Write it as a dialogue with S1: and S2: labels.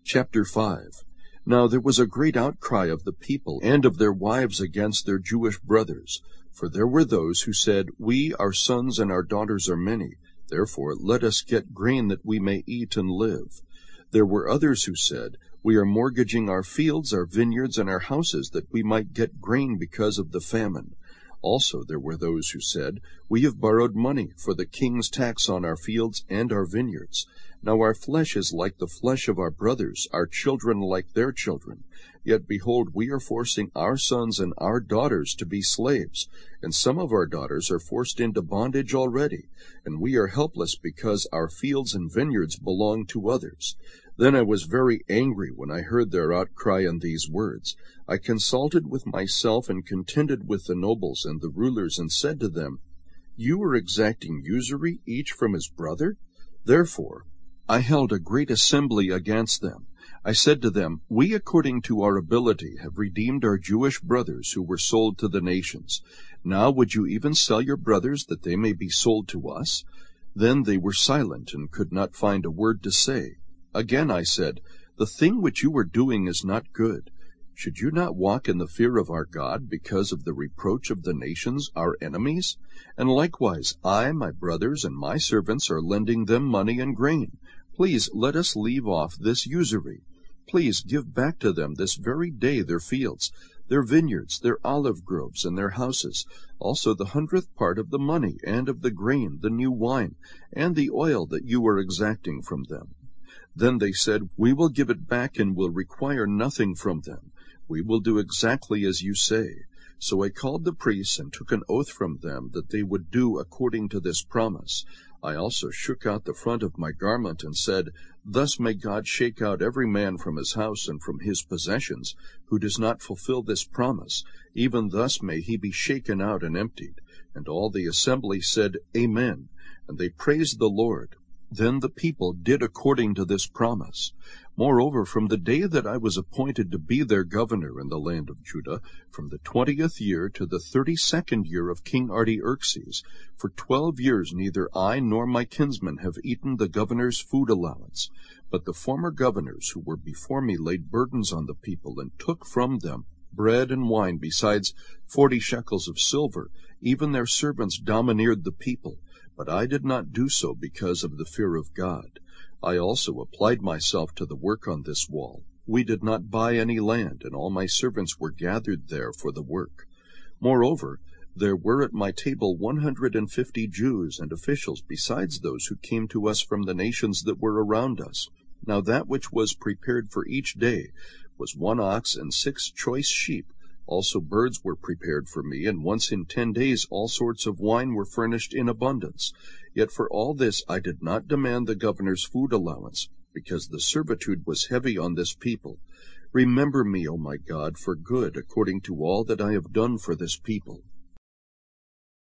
S1: Chapter 5. Now there was a great outcry of the people and of their wives against their Jewish brothers. For there were those who said, We, our sons and our daughters are many, therefore let us get grain that we may eat and live. There were others who said, We are mortgaging our fields, our vineyards, and our houses, that we might get grain because of the famine. Also there were those who said, We have borrowed money for the king's tax on our fields and our vineyards. Now our flesh is like the flesh of our brothers, our children like their children. Yet behold, we are forcing our sons and our daughters to be slaves, and some of our daughters are forced into bondage already, and we are helpless because our fields and vineyards belong to others. Then I was very angry when I heard their outcry and these words. I consulted with myself and contended with the nobles and the rulers, and said to them, You are exacting usury, each from his brother? Therefore I held a great assembly against them. I said to them, We according to our ability have redeemed our Jewish brothers who were sold to the nations. Now would you even sell your brothers that they may be sold to us? Then they were silent and could not find a word to say. Again I said, The thing which you are doing is not good. Should you not walk in the fear of our God because of the reproach of the nations, our enemies? And likewise I, my brothers, and my servants are lending them money and grain. Please let us leave off this usury. Please give back to them this very day their fields, their vineyards, their olive groves, and their houses, also the 100th part of the money, and of the grain, the new wine, and the oil that you are exacting from them. Then they said, We will give it back and will require nothing from them. We will do exactly as you say. So I called the priests and took an oath from them that they would do according to this promise. I also shook out the front of my garment and said, Thus may God shake out every man from his house and from his possessions, who does not fulfill this promise. Even thus may he be shaken out and emptied. And all the assembly said, Amen. And they praised the Lord. Then the people did according to this promise. Moreover, from the day that I was appointed to be their governor in the land of Judah, from the 20th year to the 32nd year of King Artaxerxes, for 12 years neither I nor my kinsmen have eaten the governor's food allowance. But the former governors who were before me laid burdens on the people, and took from them bread and wine, besides 40 shekels of silver. Even their servants domineered the people. But I did not do so because of the fear of God. I also applied myself to the work on this wall. We did not buy any land, and all my servants were gathered there for the work. Moreover, there were at my table 150 Jews and officials, besides those who came to us from the nations that were around us. Now that which was prepared for each day was 1 ox and 6 choice sheep. Also birds were prepared for me, and once in 10 days all sorts of wine were furnished in abundance. Yet for all this I did not demand the governor's food allowance, because the servitude was heavy on this people. Remember me, O my God, for good, according to all that I have done for this people.